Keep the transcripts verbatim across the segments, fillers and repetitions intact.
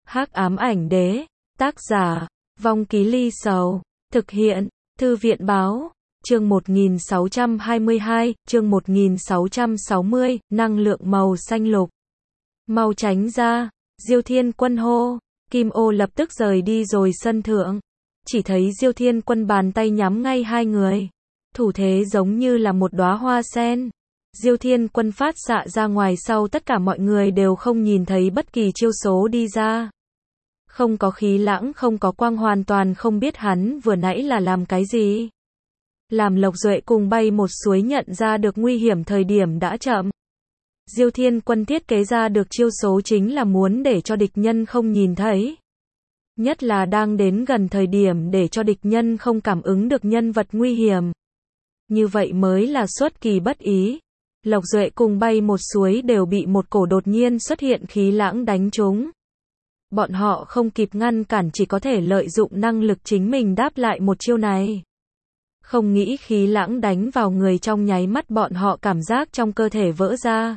Hắc ám ảnh đế, tác giả, Vong Ký Ly Sầu, thực hiện, Thư viện báo, chương một nghìn sáu trăm hai mươi hai, chương một nghìn sáu trăm sáu mươi, năng lượng màu xanh lục. Mau tránh ra, Diêu Thiên Quân hô, Kim Ô lập tức rời đi rồi sân thượng. Chỉ thấy Diêu Thiên Quân bàn tay nhắm ngay hai người. Thủ thế giống như là một đóa hoa sen. Diêu Thiên Quân phát xạ ra ngoài sau tất cả mọi người đều không nhìn thấy bất kỳ chiêu số đi ra. Không có khí lãng, không có quang, hoàn toàn không biết hắn vừa nãy là làm cái gì. Làm Lộc Duệ cùng Bay Một Suối nhận ra được nguy hiểm thời điểm đã chậm. Diêu Thiên Quân thiết kế ra được chiêu số chính là muốn để cho địch nhân không nhìn thấy. Nhất là đang đến gần thời điểm để cho địch nhân không cảm ứng được nhân vật nguy hiểm. Như vậy mới là xuất kỳ bất ý. Lộc Duệ cùng Bay Một Suối đều bị một cổ đột nhiên xuất hiện khí lãng đánh trúng. Bọn họ không kịp ngăn cản, chỉ có thể lợi dụng năng lực chính mình đáp lại một chiêu này. Không nghĩ khí lãng đánh vào người, trong nháy mắt bọn họ cảm giác trong cơ thể vỡ ra.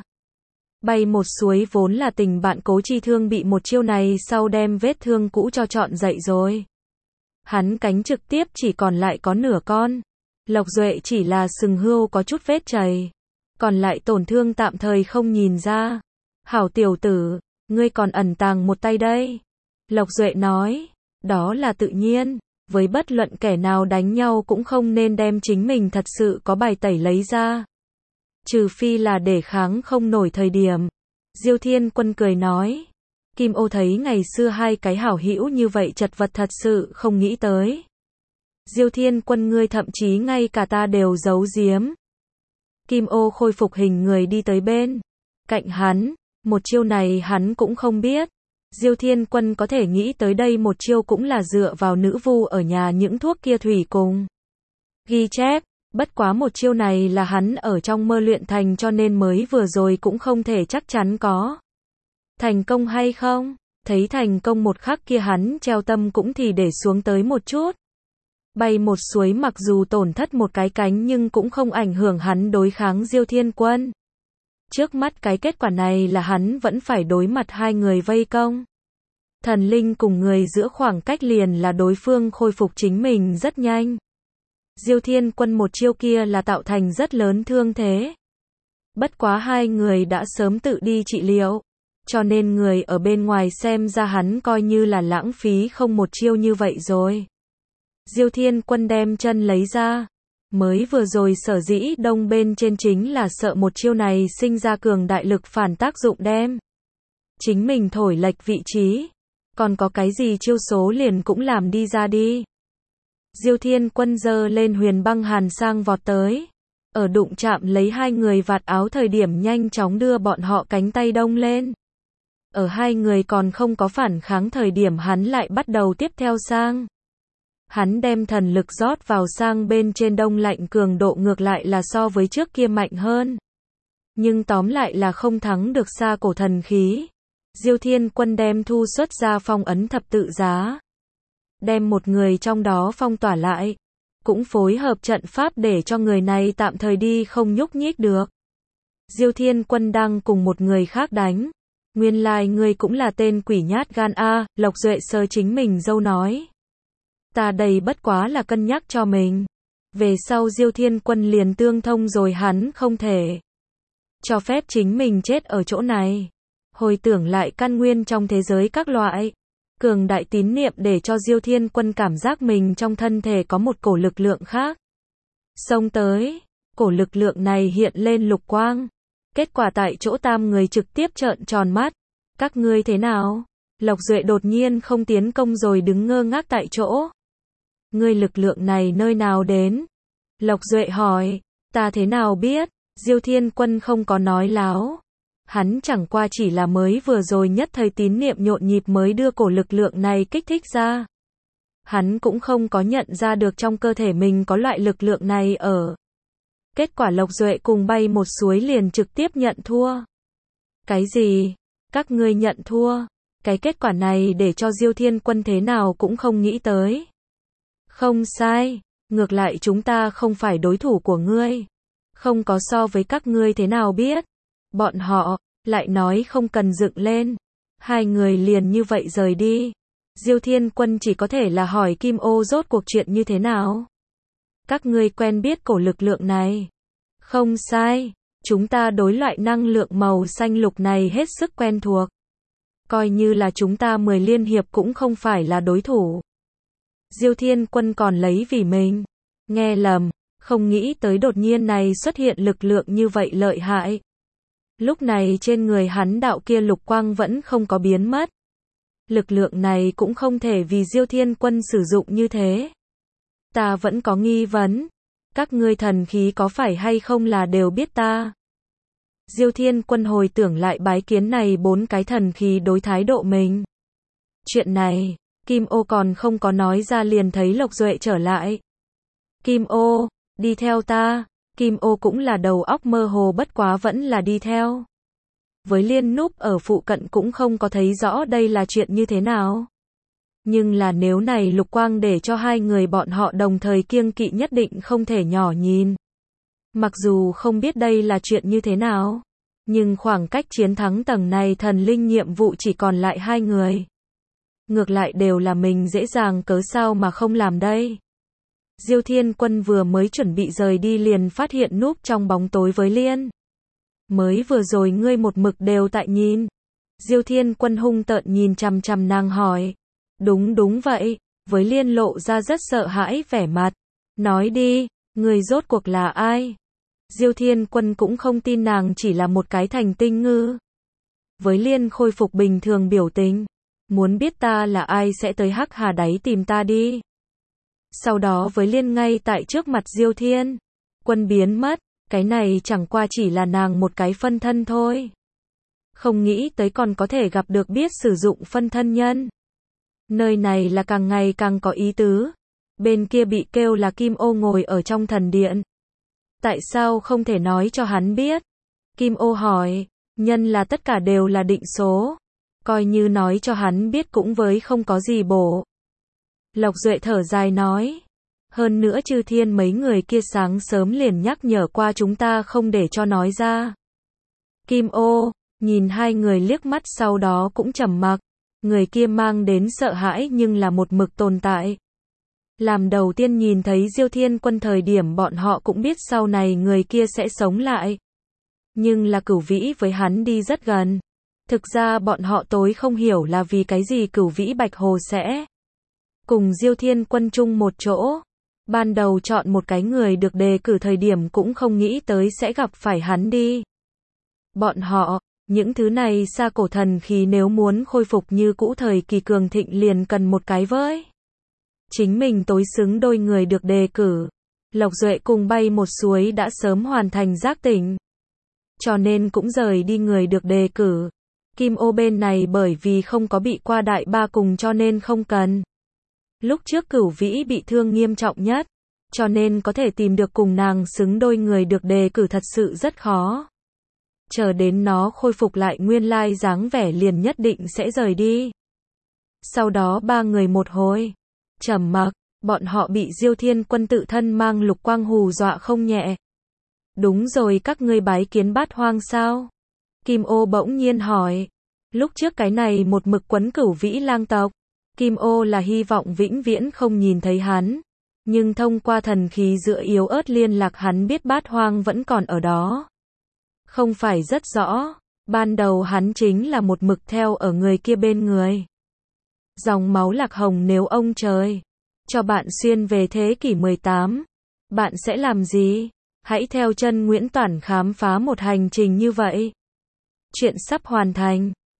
Bay Một Suối vốn là tình bạn Cố Chi Thương bị một chiêu này sau đem vết thương cũ cho trọn dậy rồi. Hắn cánh trực tiếp chỉ còn lại có nửa con. Lộc Duệ chỉ là sừng hươu có chút vết chày. Còn lại tổn thương tạm thời không nhìn ra. Hảo tiểu tử, ngươi còn ẩn tàng một tay đây. Lộc Duệ nói, đó là tự nhiên. Với bất luận kẻ nào đánh nhau cũng không nên đem chính mình thật sự có bài tẩy lấy ra. Trừ phi là để kháng không nổi thời điểm. Diêu Thiên Quân cười nói. Kim Ô thấy ngày xưa hai cái hảo hữu như vậy chật vật thật sự không nghĩ tới. Diêu Thiên Quân, ngươi thậm chí ngay cả ta đều giấu giếm. Kim Ô khôi phục hình người đi tới bên cạnh hắn. Một chiêu này hắn cũng không biết. Diêu Thiên Quân có thể nghĩ tới đây một chiêu cũng là dựa vào nữ vu ở nhà những thuốc kia thủy cùng ghi chép. Bất quá một chiêu này là hắn ở trong mơ luyện thành, cho nên mới vừa rồi cũng không thể chắc chắn có thành công hay không. Thấy thành công một khắc kia hắn treo tâm cũng thì để xuống tới một chút. Bay Một Suối mặc dù tổn thất một cái cánh nhưng cũng không ảnh hưởng hắn đối kháng Diêu Thiên Quân. Trước mắt cái kết quả này là hắn vẫn phải đối mặt hai người vây công. Thần linh cùng người giữa khoảng cách liền là đối phương khôi phục chính mình rất nhanh. Diêu Thiên Quân một chiêu kia là tạo thành rất lớn thương thế. Bất quá hai người đã sớm tự đi trị liệu. Cho nên người ở bên ngoài xem ra hắn coi như là lãng phí không một chiêu như vậy rồi. Diêu Thiên Quân đem chân lấy ra. Mới vừa rồi sở dĩ đông bên trên chính là sợ một chiêu này sinh ra cường đại lực phản tác dụng đem chính mình thổi lệch vị trí. Còn có cái gì chiêu số liền cũng làm đi ra đi. Diêu Thiên Quân giơ lên huyền băng hàn sang vọt tới. Ở đụng chạm lấy hai người vạt áo thời điểm nhanh chóng đưa bọn họ cánh tay đông lên. Ở hai người còn không có phản kháng thời điểm hắn lại bắt đầu tiếp theo sang. Hắn đem thần lực rót vào sang bên trên, đông lạnh cường độ ngược lại là so với trước kia mạnh hơn. Nhưng tóm lại là không thắng được xa cổ thần khí. Diêu Thiên Quân đem thu xuất ra phong ấn thập tự giá. Đem một người trong đó phong tỏa lại. Cũng phối hợp trận pháp để cho người này tạm thời đi không nhúc nhích được. Diêu Thiên Quân đang cùng một người khác đánh. Nguyên lai ngươi cũng là tên quỷ nhát gan a. Lộc Duệ sờ chính mình dâu nói. Ta đây bất quá là cân nhắc cho mình. Về sau Diêu Thiên Quân liền tương thông rồi, hắn không thể cho phép chính mình chết ở chỗ này. Hồi tưởng lại căn nguyên trong thế giới các loại cường đại tín niệm để cho Diêu Thiên Quân cảm giác mình trong thân thể có một cổ lực lượng khác xông tới. Cổ lực lượng này hiện lên lục quang. Kết quả tại chỗ tam người trực tiếp trợn tròn mắt. Các ngươi thế nào? Lộc Duệ đột nhiên không tiến công rồi đứng ngơ ngác tại chỗ. Ngươi lực lượng này nơi nào đến? Lộc Duệ hỏi. Ta thế nào biết? Diêu Thiên Quân không có nói láo. Hắn chẳng qua chỉ là mới vừa rồi nhất thời tín niệm nhộn nhịp mới đưa cổ lực lượng này kích thích ra. Hắn cũng không có nhận ra được trong cơ thể mình có loại lực lượng này ở. Kết quả Lộc Duệ cùng Bay Một Suối liền trực tiếp nhận thua. Cái gì? Các ngươi nhận thua? Cái kết quả này để cho Diêu Thiên Quân thế nào cũng không nghĩ tới. Không sai, ngược lại chúng ta không phải đối thủ của ngươi. Không có so với các ngươi thế nào biết. Bọn họ lại nói không cần dựng lên. Hai người liền như vậy rời đi. Diêu Thiên Quân chỉ có thể là hỏi Kim Ô rốt cuộc chuyện như thế nào. Các ngươi quen biết cổ lực lượng này. Không sai, chúng ta đối loại năng lượng màu xanh lục này hết sức quen thuộc. Coi như là chúng ta mười liên hiệp cũng không phải là đối thủ. Diêu Thiên Quân còn lấy vì mình nghe lầm, không nghĩ tới đột nhiên này xuất hiện lực lượng như vậy lợi hại. Lúc này trên người hắn đạo kia lục quang vẫn không có biến mất. Lực lượng này cũng không thể vì Diêu Thiên Quân sử dụng như thế. Ta vẫn có nghi vấn. Các ngươi thần khí có phải hay không là đều biết ta? Diêu Thiên Quân hồi tưởng lại bái kiến này bốn cái thần khí đối thái độ mình. Chuyện này, Kim Ô còn không có nói ra liền thấy Lộc Duệ trở lại. Kim Ô, đi theo ta. Kim Ô cũng là đầu óc mơ hồ bất quá vẫn là đi theo. Với Liên núp ở phụ cận cũng không có thấy rõ đây là chuyện như thế nào. Nhưng là nếu này lục quang để cho hai người bọn họ đồng thời kiêng kỵ nhất định không thể nhỏ nhìn. Mặc dù không biết đây là chuyện như thế nào, nhưng khoảng cách chiến thắng tầng này thần linh nhiệm vụ chỉ còn lại hai người. Ngược lại đều là mình dễ dàng cớ sao mà không làm đây. Diêu Thiên Quân vừa mới chuẩn bị rời đi liền phát hiện núp trong bóng tối với Liên. Mới vừa rồi ngươi một mực đều tại nhìn. Diêu Thiên Quân hung tợn nhìn chằm chằm nàng hỏi. Đúng đúng vậy, với Liên lộ ra rất sợ hãi vẻ mặt. Nói đi, người rốt cuộc là ai? Diêu Thiên Quân cũng không tin nàng chỉ là một cái thành tinh ngư. Với Liên khôi phục bình thường biểu tình. Muốn biết ta là ai sẽ tới Hắc Hà đáy tìm ta đi. Sau đó với Liên ngay tại trước mặt Diêu Thiên Quân biến mất. Cái này chẳng qua chỉ là nàng một cái phân thân thôi. Không nghĩ tới còn có thể gặp được biết sử dụng phân thân nhân. Nơi này là càng ngày càng có ý tứ. Bên kia bị kêu là Kim Ô ngồi ở trong thần điện. Tại sao không thể nói cho hắn biết? Kim Ô hỏi, nhân là tất cả đều là định số. Coi như nói cho hắn biết cũng với không có gì bổ. Lộc Duệ thở dài nói. Hơn nữa Chư Thiên mấy người kia sáng sớm liền nhắc nhở qua chúng ta không để cho nói ra. Kim Ô, nhìn hai người liếc mắt sau đó cũng trầm mặc. Người kia mang đến sợ hãi nhưng là một mực tồn tại. Làm đầu tiên nhìn thấy Diêu Thiên Quân thời điểm bọn họ cũng biết sau này người kia sẽ sống lại. Nhưng là Cửu Vĩ với hắn đi rất gần. Thực ra bọn họ tối không hiểu là vì cái gì Cửu Vĩ Bạch Hồ sẽ cùng Diêu Thiên Quân chung một chỗ. Ban đầu chọn một cái người được đề cử thời điểm cũng không nghĩ tới sẽ gặp phải hắn đi. Bọn họ, những thứ này xa cổ thần khí nếu muốn khôi phục như cũ thời kỳ cường thịnh liền cần một cái với. Chính mình tối xứng đôi người được đề cử. Lộc Duệ cùng bay một suối đã sớm hoàn thành giác tỉnh. Cho nên cũng rời đi người được đề cử. Kim Ô bên này bởi vì không có bị qua đại ba cùng cho nên không cần. Lúc trước Cửu Vĩ bị thương nghiêm trọng nhất, cho nên có thể tìm được cùng nàng xứng đôi người được đề cử thật sự rất khó. Chờ đến nó khôi phục lại nguyên lai dáng vẻ liền nhất định sẽ rời đi. Sau đó ba người một hồi trầm mặc, bọn họ bị Diêu Thiên Quân tự thân mang lục quang hù dọa không nhẹ. Đúng rồi, các ngươi bái kiến Bát Hoang sao? Kim Ô bỗng nhiên hỏi. Lúc trước cái này một mực quấn Cửu Vĩ lang tộc. Kim Ô là hy vọng vĩnh viễn không nhìn thấy hắn. Nhưng thông qua thần khí giữa yếu ớt liên lạc hắn biết Bát Hoang vẫn còn ở đó. Không phải rất rõ. Ban đầu hắn chính là một mực theo ở người kia bên người. Dòng máu Lạc Hồng, nếu ông trời cho bạn xuyên về thế kỷ mười tám, bạn sẽ làm gì? Hãy theo chân Nguyễn Toản khám phá một hành trình như vậy. Chuyện sắp hoàn thành.